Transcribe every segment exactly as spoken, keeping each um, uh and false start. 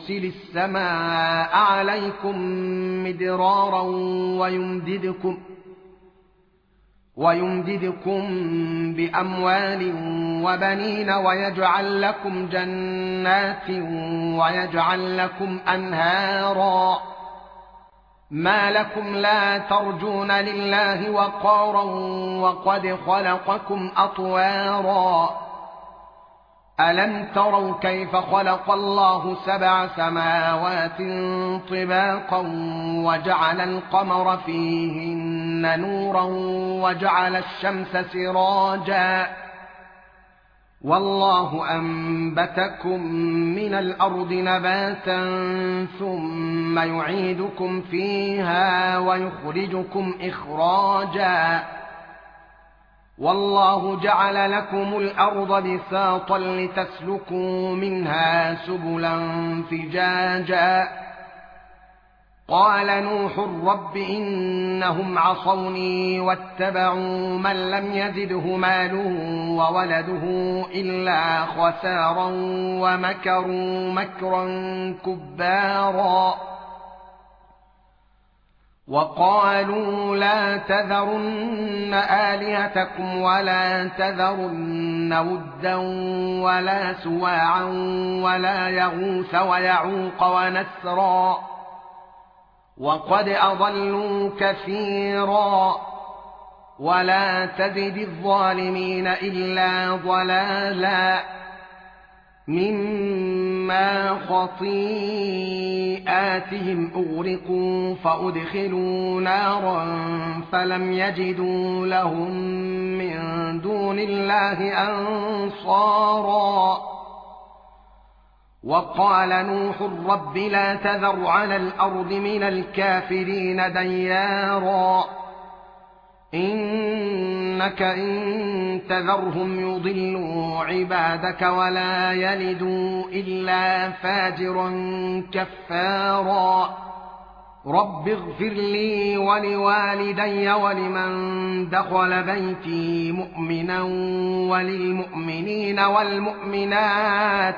يرسل السماء عليكم مدرارا ويمددكم ويمددكم بأموال وبنين ويجعل لكم جنات ويجعل لكم أنهارا ما لكم لا ترجون لله وقارا وقد خلقكم أطوارا ألم تروا كيف خلق الله سبع سماوات طباقا وجعل القمر فيهن نورا وجعل الشمس سراجا والله أنبتكم من الأرض نباتا ثم يعيدكم فيها ويخرجكم إخراجا والله جعل لكم الأرض بساطا لتسلكوا منها سبلا فجاجا قال نوح رب إنهم عصوني واتبعوا من لم يزده ماله وولده إلا خسارا ومكروا مكرا كبارا وقالوا لا تذرن آلهتكم ولا تذرن ودا ولا سواعا ولا يغوث ويعوق ونسرا وقد أضلوا كثيرا ولا تزد الظالمين إلا ضلالا مما خطيئاتهم أغرقوا فأدخلوا نارا فلم يجدوا لهم من دون الله أنصارا وقال نوح رب لا تذر على الأرض من الكافرين ديارا إنك إن تذرهم يضلوا عبادك ولا يلدوا إلا فاجرا كفارا رب اغفر لي ولوالدي ولمن دخل بيتي مؤمنا وللمؤمنين والمؤمنات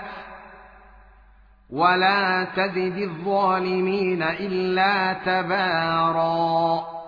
ولا تزد الظالمين إلا تبارا